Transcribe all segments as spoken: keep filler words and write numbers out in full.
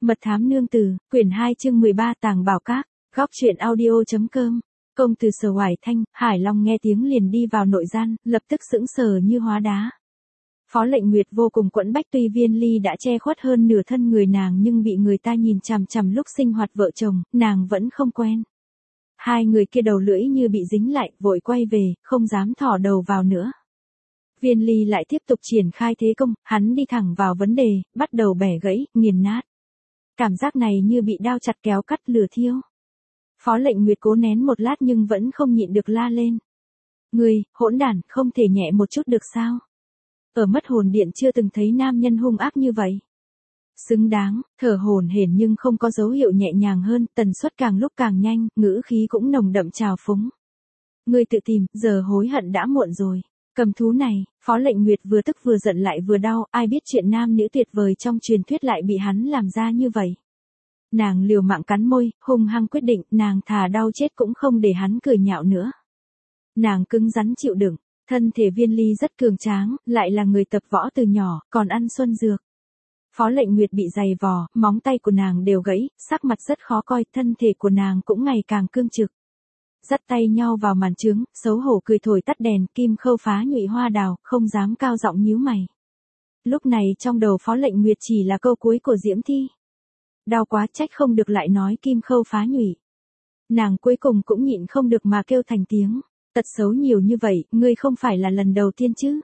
Mật thám nương tử, quyển hai chương mười ba tàng bảo các, góc truyện audio.com. Công từ Sở Hoài Thanh, Hải Long nghe tiếng liền đi vào nội gian, lập tức sững sờ như hóa đá. Phó Lệnh Nguyệt vô cùng quẫn bách, tuy Viên Ly đã che khuất hơn nửa thân người nàng nhưng bị người ta nhìn chằm chằm lúc sinh hoạt vợ chồng, nàng vẫn không quen. Hai người kia đầu lưỡi như bị dính lại, vội quay về, không dám thò đầu vào nữa. Viên Ly lại tiếp tục triển khai thế công, hắn đi thẳng vào vấn đề, bắt đầu bẻ gãy, nghiền nát. Cảm giác này như bị đao chặt kéo cắt lửa thiêu. Phó Lệnh Nguyệt cố nén một lát nhưng vẫn không nhịn được la lên. Ngươi, hỗn đản, không thể nhẹ một chút được sao? Ở Mất Hồn Điện chưa từng thấy nam nhân hung ác như vậy. Xứng đáng, thở hổn hển nhưng không có dấu hiệu nhẹ nhàng hơn, tần suất càng lúc càng nhanh, ngữ khí cũng nồng đậm trào phúng. Ngươi tự tìm, giờ hối hận đã muộn rồi. Cầm thú này, Phó Lệnh Nguyệt vừa tức vừa giận lại vừa đau, ai biết chuyện nam nữ tuyệt vời trong truyền thuyết lại bị hắn làm ra như vậy. Nàng liều mạng cắn môi, hung hăng quyết định, nàng thà đau chết cũng không để hắn cười nhạo nữa. Nàng cứng rắn chịu đựng, thân thể Viên Ly rất cường tráng, lại là người tập võ từ nhỏ, còn ăn xuân dược. Phó Lệnh Nguyệt bị giày vò, móng tay của nàng đều gãy, sắc mặt rất khó coi, thân thể của nàng cũng ngày càng cương trực. Dắt tay nhau vào màn trướng, xấu hổ cười thổi tắt đèn, Kim Khâu phá nhụy hoa đào, không dám cao giọng nhíu mày. Lúc này trong đầu Phó Lệnh Nguyệt chỉ là câu cuối của Diễm Thi. Đau quá, trách không được lại nói Kim Khâu phá nhụy. Nàng cuối cùng cũng nhịn không được mà kêu thành tiếng, tật xấu nhiều như vậy, ngươi không phải là lần đầu tiên chứ?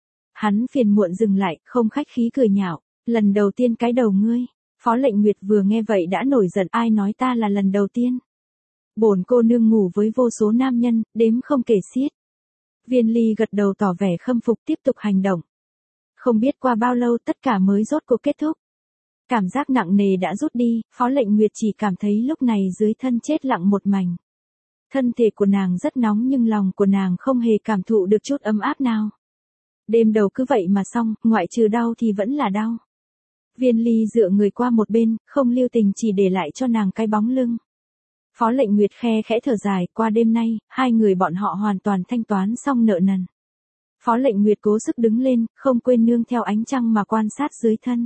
Hắn phiền muộn dừng lại, không khách khí cười nhạo, lần đầu tiên cái đầu ngươi. Phó Lệnh Nguyệt vừa nghe vậy đã nổi giận, ai nói ta là lần đầu tiên? Bổn cô nương ngủ với vô số nam nhân, đếm không kể xiết. Viên Ly gật đầu tỏ vẻ khâm phục, tiếp tục hành động. Không biết qua bao lâu tất cả mới rốt cuộc kết thúc. Cảm giác nặng nề đã rút đi, Phó Lệnh Nguyệt chỉ cảm thấy lúc này dưới thân chết lặng một mảnh. Thân thể của nàng rất nóng nhưng lòng của nàng không hề cảm thụ được chút ấm áp nào. Đêm đầu cứ vậy mà xong, ngoại trừ đau thì vẫn là đau. Viên Ly dựa người qua một bên, không lưu tình chỉ để lại cho nàng cái bóng lưng. Phó Lệnh Nguyệt khe khẽ thở dài, qua đêm nay, hai người bọn họ hoàn toàn thanh toán xong nợ nần. Phó Lệnh Nguyệt cố sức đứng lên, không quên nương theo ánh trăng mà quan sát dưới thân.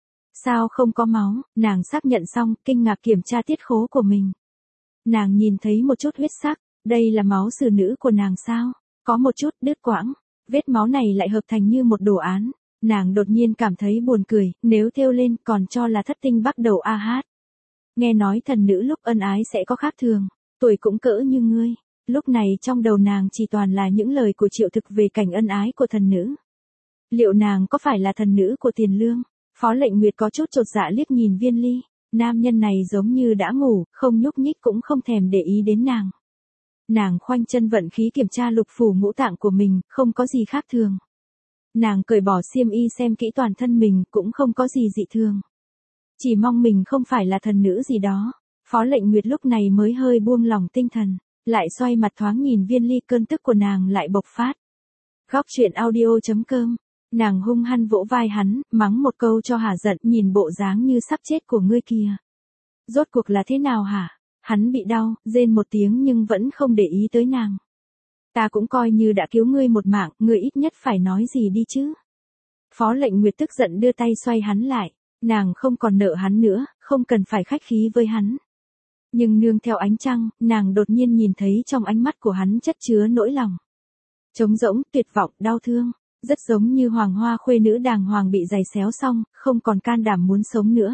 Sao không có máu, nàng xác nhận xong, kinh ngạc kiểm tra tiết khố của mình. Nàng nhìn thấy một chút huyết sắc, đây là máu xử nữ của nàng sao? Có một chút đứt quãng, vết máu này lại hợp thành như một đồ án. Nàng đột nhiên cảm thấy buồn cười, nếu thêu lên còn cho là thất tinh bắt đầu a hát. Nghe nói thần nữ lúc ân ái sẽ có khác thường, tuổi cũng cỡ như ngươi. Lúc này trong đầu nàng chỉ toàn là những lời của Triệu Thực về cảnh ân ái của thần nữ. Liệu nàng có phải là thần nữ của Tiền Lương? Phó Lệnh Nguyệt có chút chột dạ liếc nhìn Viên Ly, nam nhân này giống như đã ngủ, không nhúc nhích cũng không thèm để ý đến nàng. Nàng khoanh chân vận khí kiểm tra lục phủ ngũ tạng của mình, không có gì khác thường. Nàng cởi bỏ xiêm y xem kỹ toàn thân mình, cũng không có gì dị thường. Chỉ mong mình không phải là thần nữ gì đó. Phó Lệnh Nguyệt lúc này mới hơi buông lòng tinh thần, lại xoay mặt thoáng nhìn Viên Ly, cơn tức của nàng lại bộc phát. Góc truyện audio.com. Nàng hung hăng vỗ vai hắn, mắng một câu cho hả giận, nhìn bộ dáng như sắp chết của ngươi kìa. Rốt cuộc là thế nào hả? Hắn bị đau, rên một tiếng nhưng vẫn không để ý tới nàng. Ta cũng coi như đã cứu ngươi một mạng, ngươi ít nhất phải nói gì đi chứ. Phó Lệnh Nguyệt tức giận đưa tay xoay hắn lại. Nàng không còn nợ hắn nữa, không cần phải khách khí với hắn. Nhưng nương theo ánh trăng, nàng đột nhiên nhìn thấy trong ánh mắt của hắn chất chứa nỗi lòng. Trống rỗng, tuyệt vọng, đau thương. Rất giống như hoàng hoa khuê nữ đàng hoàng bị giày xéo xong, không còn can đảm muốn sống nữa.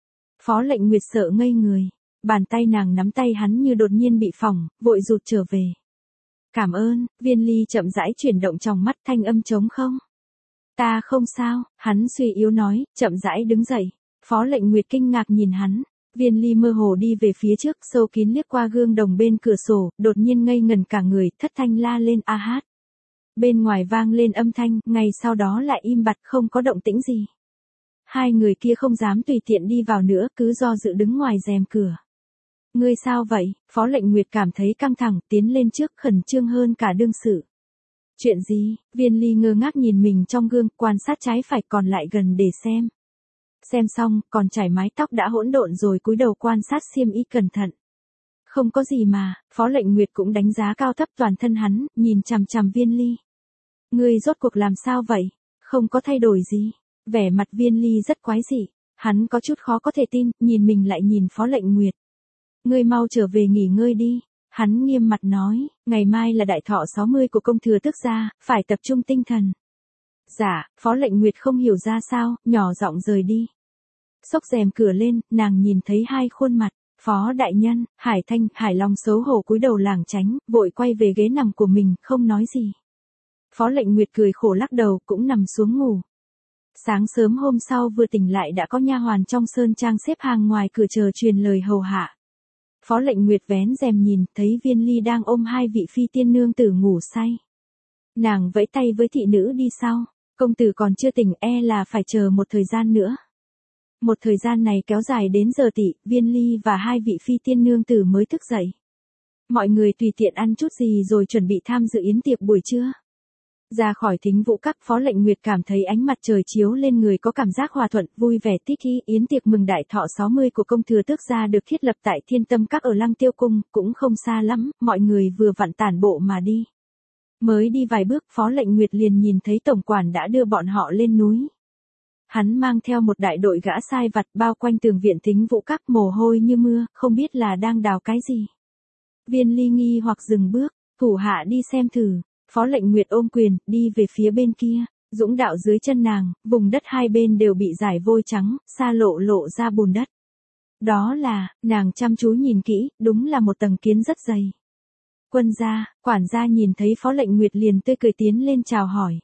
Phó Lệnh Nguyệt sợ ngây người. Bàn tay nàng nắm tay hắn như đột nhiên bị phỏng, vội rụt trở về. Cảm ơn. Viên Ly chậm rãi chuyển động trong mắt, thanh âm trống không. Ta không sao, hắn suy yếu nói, chậm rãi đứng dậy. Phó Lệnh Nguyệt kinh ngạc nhìn hắn. Viên Ly mơ hồ đi về phía trước, sâu kín liếc qua gương đồng bên cửa sổ, đột nhiên ngây ngần cả người, thất thanh la lên a hát. Bên ngoài vang lên âm thanh, ngay sau đó lại im bặt, không có động tĩnh gì. Hai người kia không dám tùy tiện đi vào nữa, cứ do dự đứng ngoài rèm cửa. Ngươi sao vậy? Phó Lệnh Nguyệt cảm thấy căng thẳng, tiến lên trước, khẩn trương hơn cả đương sự. Chuyện gì? Viên Ly ngơ ngác nhìn mình trong gương, quan sát trái phải còn lại gần để xem. Xem xong, còn chải mái tóc đã hỗn độn rồi cúi đầu quan sát xiêm y cẩn thận. Không có gì mà, Phó Lệnh Nguyệt cũng đánh giá cao thấp toàn thân hắn, nhìn chằm chằm Viên Ly. Ngươi rốt cuộc làm sao vậy? Không có thay đổi gì. Vẻ mặt Viên Ly rất quái dị. Hắn có chút khó có thể tin, nhìn mình lại nhìn Phó Lệnh Nguyệt. Ngươi mau trở về nghỉ ngơi đi. Hắn nghiêm mặt nói, ngày mai là đại thọ sáu mươi của công thừa tước gia, phải tập trung tinh thần. Dạ, Phó Lệnh Nguyệt không hiểu ra sao, nhỏ giọng rời đi. Xốc rèm cửa lên, nàng nhìn thấy hai khuôn mặt. Phó đại nhân, Hải Thanh, Hải Long xấu hổ cúi đầu lảng tránh, vội quay về ghế nằm của mình, không nói gì. Phó Lệnh Nguyệt cười khổ lắc đầu, cũng nằm xuống ngủ. Sáng sớm hôm sau vừa tỉnh lại đã có nha hoàn trong sơn trang xếp hàng ngoài cửa chờ truyền lời hầu hạ. Phó Lệnh Nguyệt vén rèm nhìn, thấy Viên Ly đang ôm hai vị phi tiên nương tử ngủ say. Nàng vẫy tay với thị nữ đi sau, công tử còn chưa tỉnh, e là phải chờ một thời gian nữa. Một thời gian này kéo dài đến giờ tỵ, Viên Ly và hai vị phi tiên nương tử mới thức dậy. Mọi người tùy tiện ăn chút gì rồi chuẩn bị tham dự yến tiệc buổi trưa. Ra khỏi Thính Vũ Các, Phó Lệnh Nguyệt cảm thấy ánh mặt trời chiếu lên người có cảm giác hòa thuận, vui vẻ thích ý. Yến tiệc mừng đại thọ sáu mươi của công thừa tước gia được thiết lập tại Thiên Tâm Các ở Lăng Tiêu Cung, cũng không xa lắm, mọi người vừa vặn tản bộ mà đi. Mới đi vài bước, Phó Lệnh Nguyệt liền nhìn thấy tổng quản đã đưa bọn họ lên núi. Hắn mang theo một đại đội gã sai vặt bao quanh tường viện Thính Vũ Các, mồ hôi như mưa, không biết là đang đào cái gì. Viên Ly nghi hoặc dừng bước, thủ hạ đi xem thử. Phó Lệnh Nguyệt ôm quyền, đi về phía bên kia, dũng đạo dưới chân nàng, vùng đất hai bên đều bị rải vôi trắng, xa lộ lộ ra bùn đất. Đó là, nàng chăm chú nhìn kỹ, đúng là một tầng kiến rất dày. Quân gia, quản gia nhìn thấy Phó Lệnh Nguyệt liền tươi cười tiến lên chào hỏi.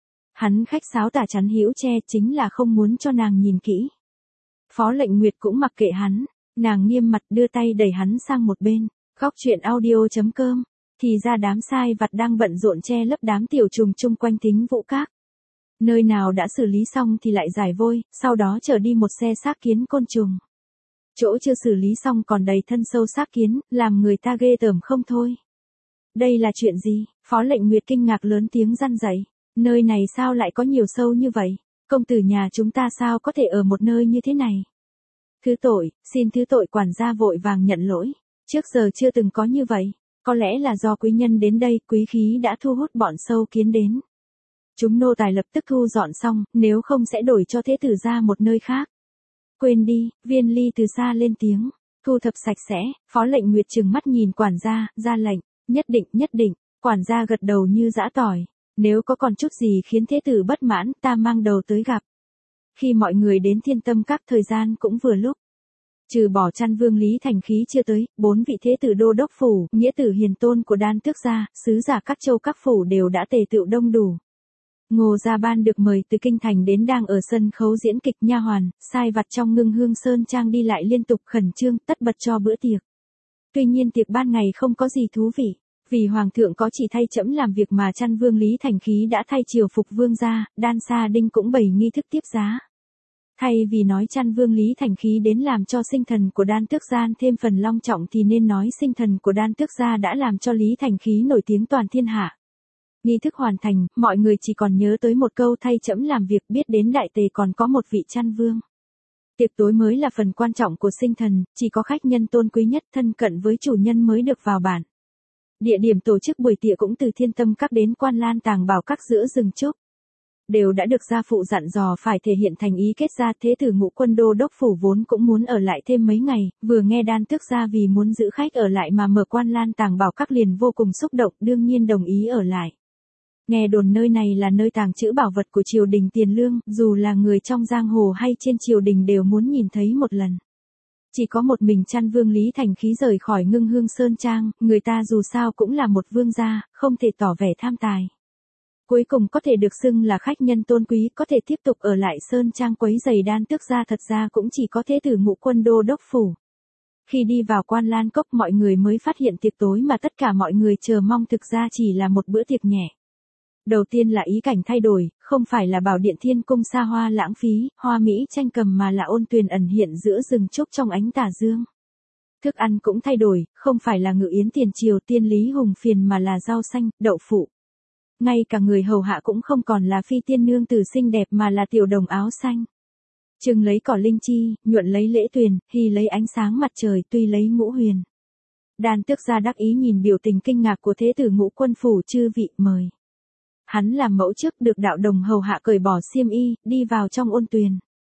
Hắn khách sáo tả chắn hữu che, chính là không muốn cho nàng nhìn kỹ. Phó Lệnh Nguyệt cũng mặc kệ hắn, nàng nghiêm mặt đưa tay đẩy hắn sang một bên. Góc truyện audio chấm com. Thì ra đám sai vặt đang bận rộn che lấp đám tiểu trùng chung quanh Thính Vũ Các. Nơi nào đã xử lý xong thì lại giải vôi, sau đó chở đi một xe xác kiến côn trùng. Chỗ chưa xử lý xong còn đầy thân sâu xác kiến, làm người ta ghê tởm không thôi. Đây là chuyện gì? Phó Lệnh Nguyệt kinh ngạc lớn tiếng răn dậy. Nơi này sao lại có nhiều sâu như vậy? Công tử nhà chúng ta sao có thể ở một nơi như thế này? Thứ tội, xin thứ tội, quản gia vội vàng nhận lỗi. Trước giờ chưa từng có như vậy. Có lẽ là do quý nhân đến đây, quý khí đã thu hút bọn sâu kiến đến. Chúng nô tài lập tức thu dọn xong, nếu không sẽ đổi cho thế tử ra một nơi khác. Quên đi, Viên Ly từ xa lên tiếng. Thu thập sạch sẽ, Phó Lệnh Nguyệt trừng mắt nhìn quản gia, ra lệnh. Nhất định, nhất định, quản gia gật đầu như giã tỏi. Nếu có còn chút gì khiến thế tử bất mãn, ta mang đầu tới gặp. Khi mọi người đến Thiên Tâm Các, thời gian cũng vừa lúc. Trừ bỏ Chăn Vương Lý Thành Khí chưa tới, bốn vị thế tử đô đốc phủ, nghĩa tử hiền tôn của Đan Tước gia, sứ giả các châu các phủ đều đã tề tựu đông đủ. Ngô Gia Ban được mời từ kinh thành đến đang ở sân khấu diễn kịch, nha hoàn, sai vặt trong Ngưng Hương Sơn trang đi lại liên tục khẩn trương, tất bật cho bữa tiệc. Tuy nhiên tiệc ban ngày không có gì thú vị, vì hoàng thượng có chỉ thay trẫm làm việc mà Chăn Vương Lý Thành Khí đã thay triều phục vương gia, Đan Sa Đinh cũng bày nghi thức tiếp giá. Thay vì nói Chăn Vương Lý Thành Khí đến làm cho sinh thần của Đan Tước gia thêm phần long trọng thì nên nói sinh thần của Đan Tước gia đã làm cho Lý Thành Khí nổi tiếng toàn thiên hạ. Nghi thức hoàn thành, mọi người chỉ còn nhớ tới một câu thay trẫm làm việc, biết đến đại tề còn có một vị Chăn Vương. Tiệc tối mới là phần quan trọng của sinh thần, chỉ có khách nhân tôn quý nhất thân cận với chủ nhân mới được vào bản. Địa điểm tổ chức buổi tiệc cũng từ Thiên Tâm Các đến Quan Lan Tàng Bảo Các giữa rừng trúc. Đều đã được gia phụ dặn dò phải thể hiện thành ý kết gia. Thế tử Ngũ Quân đô đốc phủ vốn cũng muốn ở lại thêm mấy ngày, vừa nghe Đan Tước gia vì muốn giữ khách ở lại mà mở Quan Lan Tàng Bảo Các liền vô cùng xúc động, đương nhiên đồng ý ở lại. Nghe đồn nơi này là nơi tàng trữ bảo vật của triều đình Tiền Lương, dù là người trong giang hồ hay trên triều đình đều muốn nhìn thấy một lần. Chỉ có một mình Chăn Vương Lý Thành Khí rời khỏi Ngưng Hương Sơn Trang, người ta dù sao cũng là một vương gia, không thể tỏ vẻ tham tài. Cuối cùng có thể được xưng là khách nhân tôn quý, có thể tiếp tục ở lại Sơn Trang quấy giày Đan Tước gia thật ra cũng chỉ có thế tử Ngũ Quân đô đốc phủ. Khi đi vào Quan Lan Cốc mọi người mới phát hiện tiệc tối mà tất cả mọi người chờ mong thực ra chỉ là một bữa tiệc nhẹ. Đầu tiên là ý cảnh thay đổi, không phải là Bảo Điện Thiên Cung xa hoa lãng phí, hoa mỹ tranh cầm mà là ôn tuyền ẩn hiện giữa rừng trúc trong ánh tà dương. Thức ăn cũng thay đổi, không phải là ngự yến tiền triều tiên lý hùng phiền mà là rau xanh, đậu phụ. Ngay cả người hầu hạ cũng không còn là phi tiên nương tử xinh đẹp mà là tiểu đồng áo xanh. Trừng lấy cỏ linh chi, nhuận lấy lễ tuyền, hy lấy ánh sáng mặt trời, tuy lấy ngũ huyền. Đan Tước gia đắc ý nhìn biểu tình kinh ngạc của thế tử Ngũ Quân phủ, chư vị mời. Hắn làm mẫu trước được đạo đồng hầu hạ cởi bỏ xiêm y, đi vào trong ôn tuyền.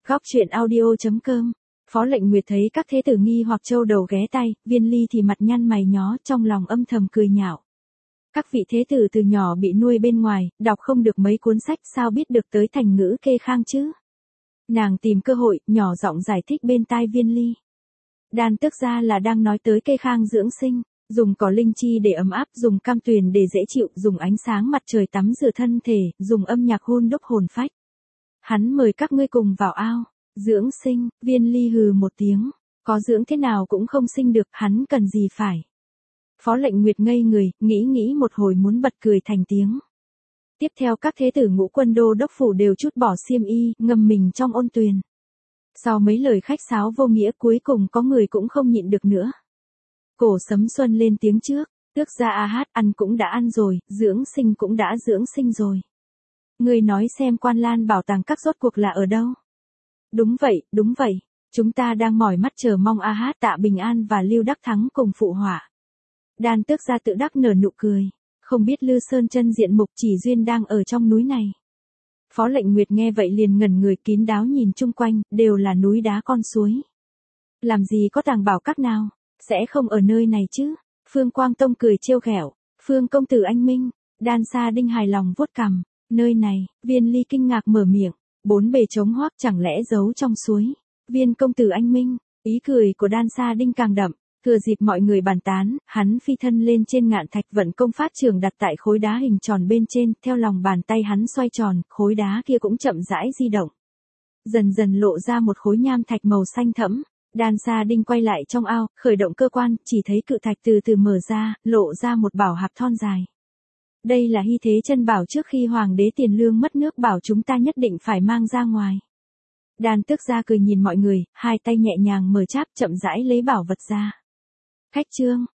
Góc chuyện audio chấm com. Phó Lệnh Nguyệt thấy các thế tử nghi hoặc châu đầu ghé tay, Viên Ly thì mặt nhăn mày nhó, trong lòng âm thầm cười nhạo. Các vị thế tử từ nhỏ bị nuôi bên ngoài, đọc không được mấy cuốn sách sao biết được tới thành ngữ kê khang chứ. Nàng tìm cơ hội, nhỏ giọng giải thích bên tai Viên Ly. Đan tức ra là đang nói tới kê khang dưỡng sinh, dùng cỏ linh chi để ấm áp, dùng cam tuyền để dễ chịu, dùng ánh sáng mặt trời tắm rửa thân thể, dùng âm nhạc hôn đúc hồn phách. Hắn mời các ngươi cùng vào ao, dưỡng sinh. Viên Ly hừ một tiếng, có dưỡng thế nào cũng không sinh được, hắn cần gì phải. Phó Lệnh Nguyệt ngây người, nghĩ nghĩ một hồi muốn bật cười thành tiếng. Tiếp theo các thế tử Ngũ Quân đô đốc phủ đều trút bỏ xiêm y, ngâm mình trong ôn tuyền. Sau mấy lời khách sáo vô nghĩa cuối cùng có người cũng không nhịn được nữa. Cổ Sấm Xuân lên tiếng trước, tước gia a hát, ăn cũng đã ăn rồi, dưỡng sinh cũng đã dưỡng sinh rồi. Ngươi nói xem Quan Lan bảo tàng các rốt cuộc là ở đâu? Đúng vậy, đúng vậy, chúng ta đang mỏi mắt chờ mong a hát Tạ Bình An và Lưu Đắc Thắng cùng phụ họa. Đan tước gia tự đắc nở nụ cười, không biết Lư Sơn chân diện mục chỉ duyên đang ở trong núi này. Phó Lệnh Nguyệt nghe vậy liền ngẩn người, kín đáo nhìn chung quanh, đều là núi đá con suối. Làm gì có tàng bảo các nào, sẽ không ở nơi này chứ? Phương Quang Tông cười trêu ghẹo, Phương công tử anh minh. Đan Sa Đinh hài lòng vuốt cằm, nơi này. Viên Ly kinh ngạc mở miệng, bốn bề trống hoác chẳng lẽ giấu trong suối. Viên công tử anh minh, ý cười của Đan Sa Đinh càng đậm. Thừa dịp mọi người bàn tán, hắn phi thân lên trên ngạn thạch, vận công phát trường đặt tại khối đá hình tròn bên trên, theo lòng bàn tay hắn xoay tròn, khối đá kia cũng chậm rãi di động. Dần dần lộ ra một khối nham thạch màu xanh thẫm. Đan Sa Đinh quay lại trong ao, khởi động cơ quan, chỉ thấy cự thạch từ từ mở ra, lộ ra một bảo hạp thon dài. Đây là hy thế chân bảo trước khi hoàng đế Tiền Lương mất nước bảo chúng ta nhất định phải mang ra ngoài. Đan tước gia cười nhìn mọi người, hai tay nhẹ nhàng mở cháp, chậm rãi lấy bảo vật ra. Khách trương,